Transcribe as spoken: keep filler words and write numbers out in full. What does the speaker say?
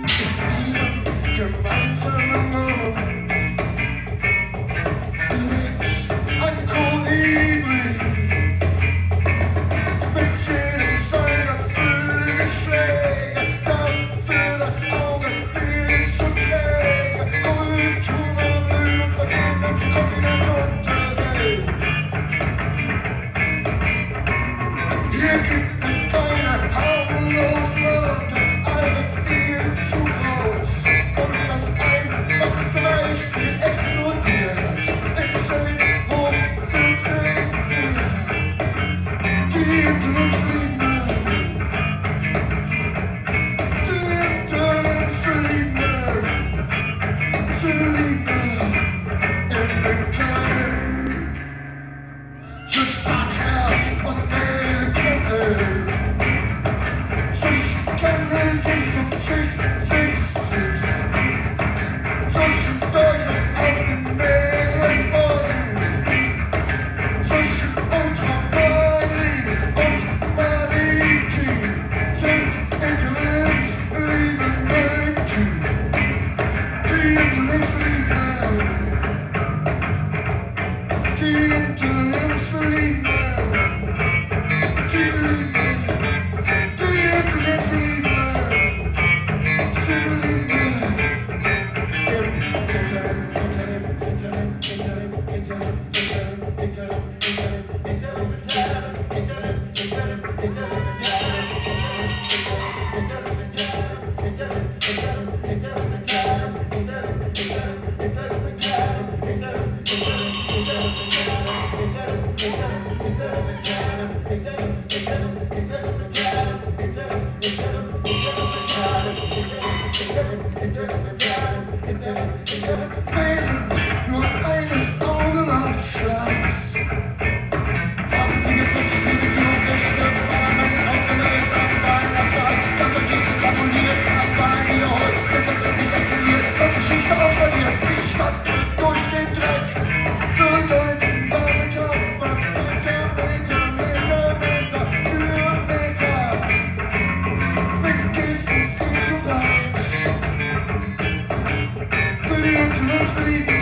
Gemeinsamen Namen liegt ein Kolibri mit jedem seiner Flügelschläge, dafür das Auge viel zu träge. Kulturen blühen und vergehen, ganz Kontinent untergehen. Hier gibt es keine harmlosen Worte, alle viel zu groß. Und das einfachste Beispiel explodiert in zehn hoch vierzehn vier. Die hinter uns lieben, die hinter uns lieben, sie lieben in den Kleinen zwischen Herz und Elke. Zwischen Genesis und sechs sechs sechs, zwischen Deutsch und auf dem Meeresboden, zwischen Ultramarin und Maritim sind Interimslieben im Team. Die Interimslieben, die Interimslieben, die lieben. Während nur eines Augenaufschlags haben sie gewünscht, die Regierung gestürzt, Parlament aufgelöst, Abwahlen abgehakt, das Ergebnis annulliert, Abwahlen wiederholt, sind letztendlich exiliert, wird Geschichte ausradiert, die Stadt wird durch den Dreck bedeutender Metapher, Meter, Meter, Meter, Meter für Meter, mit Gesten viel zu weit. Für die Interimslieben